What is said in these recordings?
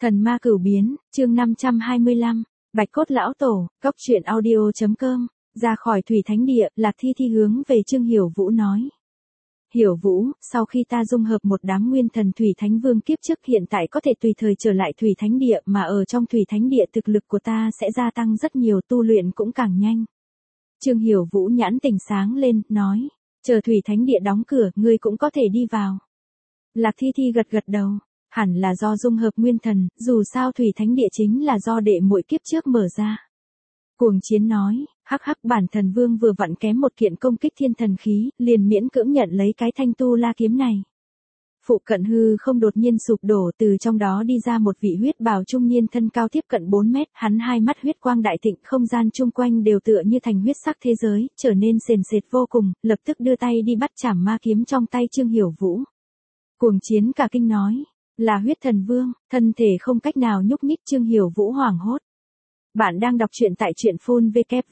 Thần ma cửu biến, chương 525, Bạch cốt lão tổ, cốc truyện audio.com, ra khỏi thủy thánh địa, Lạc Thi Thi hướng về Trương Hiểu Vũ nói. Hiểu Vũ, sau khi ta dung hợp một đám nguyên thần thủy thánh vương kiếp trước hiện tại có thể tùy thời trở lại thủy thánh địa mà ở trong thủy thánh địa thực lực của ta sẽ gia tăng rất nhiều, tu luyện cũng càng nhanh. Trương Hiểu Vũ nhãn tỉnh sáng lên, nói, chờ thủy thánh địa đóng cửa, ngươi cũng có thể đi vào. Lạc Thi Thi gật gật đầu. Hẳn là do dung hợp nguyên thần, dù sao thủy thánh địa chính là do đệ muội kiếp trước mở ra. Cuồng Chiến nói, hắc hắc, bản thần vương vừa vặn kém một kiện công kích thiên thần khí, liền miễn cưỡng nhận lấy cái thanh tu la kiếm này. Phụ cận hư không đột nhiên sụp đổ, từ trong đó đi ra một vị huyết bào trung niên thân cao tiếp cận 4 mét, hắn hai mắt huyết quang đại thịnh, không gian chung quanh đều tựa như thành huyết sắc thế giới, trở nên sền sệt vô cùng, lập tức đưa tay đi bắt chảm ma kiếm trong tay Trương Hiểu Vũ. Cuồng Chiến cả kinh nói, là huyết thần vương, thân thể không cách nào nhúc nhích. Trương Hiểu Vũ hoảng hốt. Bạn đang đọc truyện tại truyện phun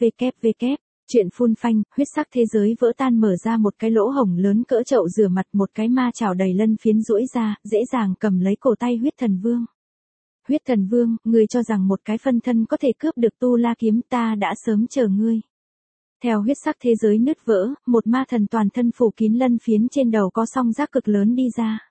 www. Truyện phun phanh, huyết sắc thế giới vỡ tan, mở ra một cái lỗ hổng lớn cỡ chậu rửa mặt, một cái ma chảo đầy lân phiến duỗi ra, dễ dàng cầm lấy cổ tay huyết thần vương. Huyết thần vương, ngươi cho rằng một cái phân thân có thể cướp được tu la kiếm, ta đã sớm chờ ngươi. Theo huyết sắc thế giới nứt vỡ, một ma thần toàn thân phủ kín lân phiến, trên đầu có song giác cực lớn đi ra.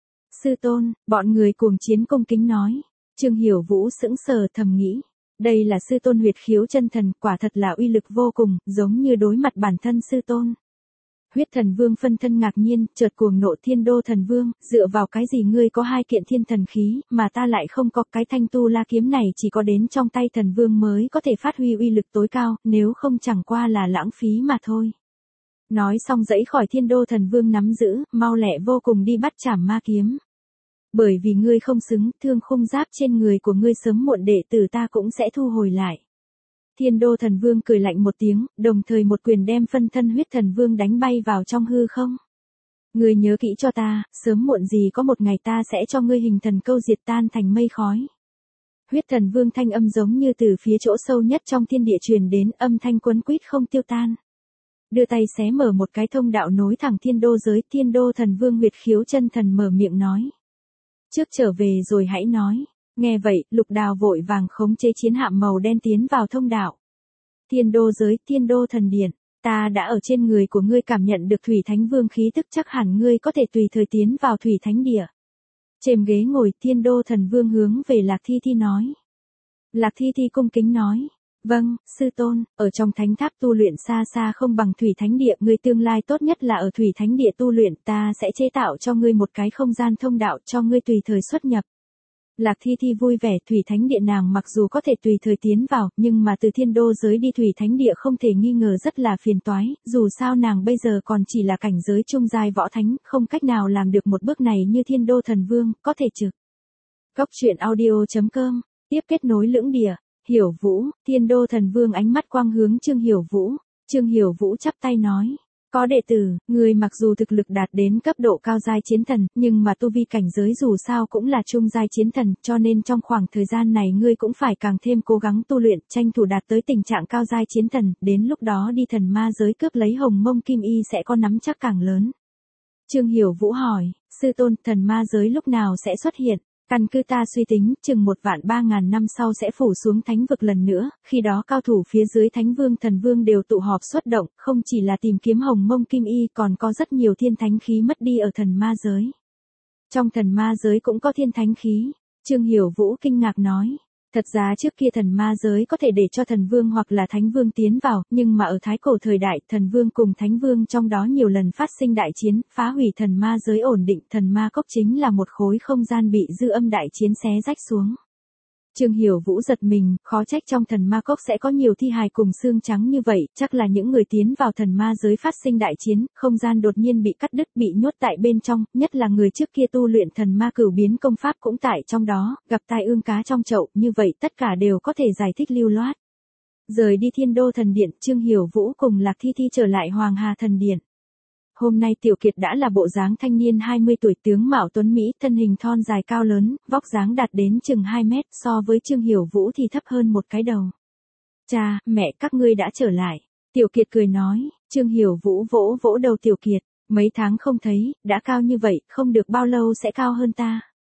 Sư tôn, bọn người Cuồng Chiến cung kính nói. Trương Hiểu Vũ sững sờ thầm nghĩ. Đây là sư tôn huyệt khiếu chân thần, quả thật là uy lực vô cùng, giống như đối mặt bản thân sư tôn. Huyết thần vương phân thân ngạc nhiên, chợt cuồng nộ, Thiên Đô thần vương, dựa vào cái gì ngươi có hai kiện thiên thần khí, mà ta lại không có? Cái thanh tu la kiếm này chỉ có đến trong tay thần vương mới có thể phát huy uy lực tối cao, nếu không chẳng qua là lãng phí mà thôi. Nói xong giãy khỏi Thiên Đô thần vương nắm giữ, mau lẹ vô cùng đi bắt chảm ma kiếm. Bởi vì ngươi không xứng, thương khung giáp trên người của ngươi sớm muộn đệ tử ta cũng sẽ thu hồi lại. Thiên Đô thần vương cười lạnh một tiếng, đồng thời một quyền đem phân thân huyết thần vương đánh bay vào trong hư không. Ngươi nhớ kỹ cho ta, sớm muộn gì có một ngày ta sẽ cho ngươi hình thần câu diệt, tan thành mây khói. Huyết thần vương thanh âm giống như từ phía chỗ sâu nhất trong thiên địa truyền đến, âm thanh quấn quýt không tiêu tan. Đưa tay xé mở một cái thông đạo nối thẳng thiên đô giới. Thiên Đô thần vương huyệt khiếu chân thần mở miệng nói. Trước trở về rồi hãy nói. Nghe vậy, Lục Đào vội vàng khống chế chiến hạm màu đen tiến vào thông đạo. Thiên đô giới, Thiên Đô thần điện, ta đã ở trên người của ngươi cảm nhận được thủy thánh vương khí tức, chắc hẳn ngươi có thể tùy thời tiến vào thủy thánh địa. Trên ghế ngồi, Thiên Đô thần vương hướng về Lạc Thi Thi nói. Lạc Thi Thi cung kính nói. Vâng, sư tôn, ở trong thánh tháp tu luyện xa xa không bằng thủy thánh địa, ngươi tương lai tốt nhất là ở thủy thánh địa tu luyện, ta sẽ chế tạo cho ngươi một cái không gian thông đạo cho ngươi tùy thời xuất nhập. Lạc Thi Thi vui vẻ, thủy thánh địa nàng mặc dù có thể tùy thời tiến vào, nhưng mà từ thiên đô giới đi thủy thánh địa không thể nghi ngờ rất là phiền toái, dù sao nàng bây giờ còn chỉ là cảnh giới trung giai võ thánh, không cách nào làm được một bước này như Thiên Đô thần vương, có thể trực. Cốc truyện audio.com, tiếp kết nối lưỡng địa. Hiểu Vũ, Thiên Đô thần vương ánh mắt quang hướng Trương Hiểu Vũ. Trương Hiểu Vũ chắp tay nói. Có đệ tử, người mặc dù thực lực đạt đến cấp độ cao giai chiến thần, nhưng mà tu vi cảnh giới dù sao cũng là trung giai chiến thần, cho nên trong khoảng thời gian này ngươi cũng phải càng thêm cố gắng tu luyện, tranh thủ đạt tới tình trạng cao giai chiến thần, đến lúc đó đi thần ma giới cướp lấy hồng mông kim y sẽ có nắm chắc càng lớn. Trương Hiểu Vũ hỏi, sư tôn, thần ma giới lúc nào sẽ xuất hiện? Căn cứ ta suy tính, chừng 1.300.000 năm sau sẽ phủ xuống thánh vực lần nữa, khi đó cao thủ phía dưới thánh vương thần vương đều tụ họp xuất động, không chỉ là tìm kiếm hồng mông kim y, còn có rất nhiều thiên thánh khí mất đi ở thần ma giới. Trong thần ma giới cũng có thiên thánh khí. Trương Hiểu Vũ kinh ngạc nói. Thật ra trước kia thần ma giới có thể để cho thần vương hoặc là thánh vương tiến vào, nhưng mà ở thái cổ thời đại, thần vương cùng thánh vương trong đó nhiều lần phát sinh đại chiến, phá hủy thần ma giới ổn định, thần ma cốc chính là một khối không gian bị dư âm đại chiến xé rách xuống. Trương Hiểu Vũ giật mình, khó trách trong thần ma cốc sẽ có nhiều thi hài cùng xương trắng như vậy, chắc là những người tiến vào thần ma giới phát sinh đại chiến, không gian đột nhiên bị cắt đứt, bị nhốt tại bên trong, nhất là người trước kia tu luyện thần ma cửu biến công pháp cũng tại trong đó, gặp tai ương cá trong chậu, như vậy tất cả đều có thể giải thích lưu loát. Rời đi Thiên Đô thần điện, Trương Hiểu Vũ cùng Lạc Thi Thi trở lại Hoàng Hà thần điện. Hôm nay Tiểu Kiệt đã là bộ dáng thanh niên 20 tuổi, tướng mạo tuấn Mỹ, thân hình thon dài cao lớn, vóc dáng đạt đến chừng 2 mét, so với Trương Hiểu Vũ thì thấp hơn một cái đầu. Cha, mẹ các ngươi đã trở lại. Tiểu Kiệt cười nói. Trương Hiểu Vũ vỗ vỗ đầu Tiểu Kiệt. Mấy tháng không thấy, đã cao như vậy, không được bao lâu sẽ cao hơn ta.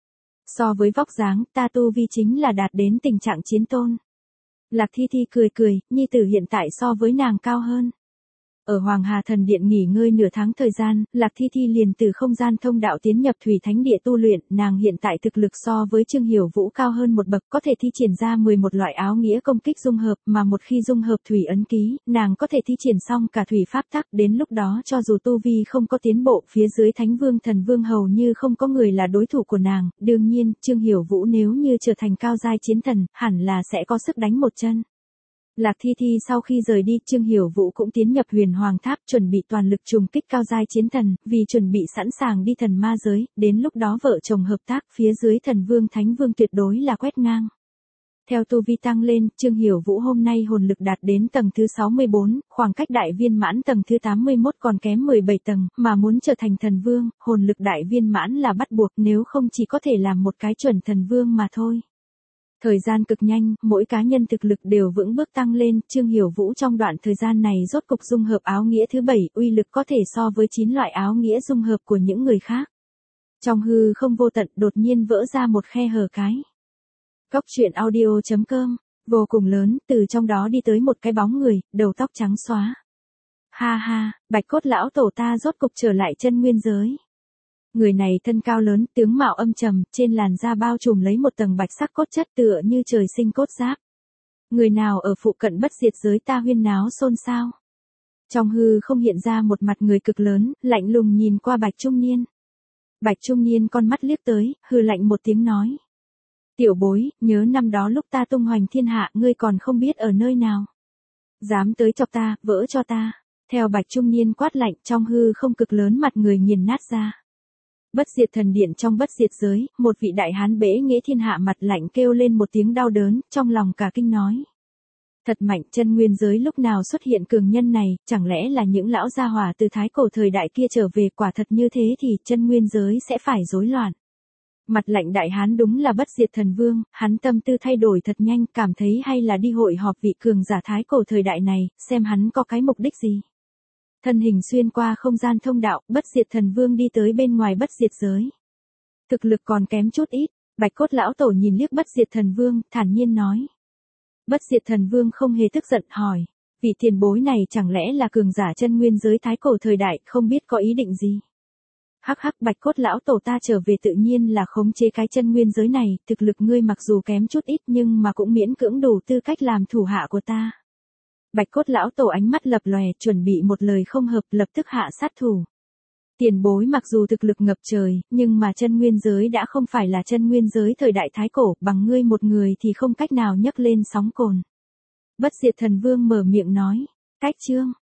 So với vóc dáng, ta tu vi chính là đạt đến tình trạng chiến tôn. Lạc Thi Thi cười cười, nhi tử hiện tại so với nàng cao hơn. Ở Hoàng Hà Thần Điện nghỉ ngơi nửa tháng thời gian, Lạc Thi Thi liền từ không gian thông đạo tiến nhập Thủy Thánh Địa tu luyện, nàng hiện tại thực lực so với Trương Hiểu Vũ cao hơn một bậc, có thể thi triển ra 11 loại áo nghĩa công kích dung hợp, mà một khi dung hợp thủy ấn ký, nàng có thể thi triển xong cả thủy pháp tắc, đến lúc đó cho dù tu vi không có tiến bộ, phía dưới Thánh Vương Thần Vương hầu như không có người là đối thủ của nàng, đương nhiên, Trương Hiểu Vũ nếu như trở thành cao giai chiến thần, hẳn là sẽ có sức đánh một chân. Lạc Thi Thi sau khi rời đi, Trương Hiểu Vũ cũng tiến nhập Huyền Hoàng Tháp, chuẩn bị toàn lực trùng kích cao giai chiến thần, vì chuẩn bị sẵn sàng đi thần ma giới, đến lúc đó vợ chồng hợp tác, phía dưới Thần Vương Thánh Vương tuyệt đối là quét ngang. Theo tu vi tăng lên, Trương Hiểu Vũ hôm nay hồn lực đạt đến tầng thứ 64, khoảng cách đại viên mãn tầng thứ 81 còn kém 17 tầng, mà muốn trở thành thần vương, hồn lực đại viên mãn là bắt buộc, nếu không chỉ có thể làm một cái chuẩn thần vương mà thôi. Thời gian cực nhanh, mỗi cá nhân thực lực đều vững bước tăng lên, Trương Hiểu Vũ trong đoạn thời gian này rốt cục dung hợp áo nghĩa thứ 7, uy lực có thể so với 9 loại áo nghĩa dung hợp của những người khác. Trong hư không vô tận đột nhiên vỡ ra một khe hở cái. Cốc truyện audio.com, vô cùng lớn, từ trong đó đi tới một cái bóng người, đầu tóc trắng xóa. Ha ha, Bạch Cốt lão tổ ta rốt cục trở lại chân nguyên giới. Người này thân cao lớn, tướng mạo âm trầm, trên làn da bao trùm lấy một tầng bạch sắc cốt chất tựa như trời sinh cốt giáp. Người nào ở phụ cận bất diệt giới ta huyên náo xôn xao. Trong hư không hiện ra một mặt người cực lớn, lạnh lùng nhìn qua Bạch Trung Niên. Bạch Trung Niên con mắt liếc tới, hừ lạnh một tiếng nói. Tiểu bối, nhớ năm đó lúc ta tung hoành thiên hạ, ngươi còn không biết ở nơi nào. Dám tới chọc ta, vỡ cho ta. Theo Bạch Trung Niên quát lạnh, trong hư không cực lớn mặt người nghiền nát ra. Bất diệt thần điện trong bất diệt giới, một vị đại hán bẽ nghĩa thiên hạ mặt lạnh kêu lên một tiếng đau đớn, trong lòng cả kinh nói. Thật mạnh, chân nguyên giới lúc nào xuất hiện cường nhân này, chẳng lẽ là những lão gia hỏa từ thái cổ thời đại kia trở về, quả thật như thế thì chân nguyên giới sẽ phải rối loạn. Mặt lạnh đại hán đúng là bất diệt thần vương, hắn tâm tư thay đổi thật nhanh, cảm thấy hay là đi hội họp vị cường giả thái cổ thời đại này, xem hắn có cái mục đích gì. Thân hình xuyên qua không gian thông đạo, bất diệt thần vương đi tới bên ngoài bất diệt giới. Thực lực còn kém chút ít, Bạch Cốt lão tổ nhìn liếc bất diệt thần vương, thản nhiên nói. Bất diệt thần vương không hề tức giận, hỏi. Vị tiền bối này chẳng lẽ là cường giả chân nguyên giới thái cổ thời đại, không biết có ý định gì. Hắc hắc, Bạch Cốt lão tổ ta trở về tự nhiên là khống chế cái chân nguyên giới này, thực lực ngươi mặc dù kém chút ít nhưng mà cũng miễn cưỡng đủ tư cách làm thủ hạ của ta. Bạch Cốt lão tổ ánh mắt lập lòe, chuẩn bị một lời không hợp, lập tức hạ sát thủ. Tiền bối mặc dù thực lực ngập trời, nhưng mà chân nguyên giới đã không phải là chân nguyên giới thời đại thái cổ, bằng ngươi một người thì không cách nào nhấc lên sóng cồn. Bất diệt thần vương mở miệng nói. Cách chương.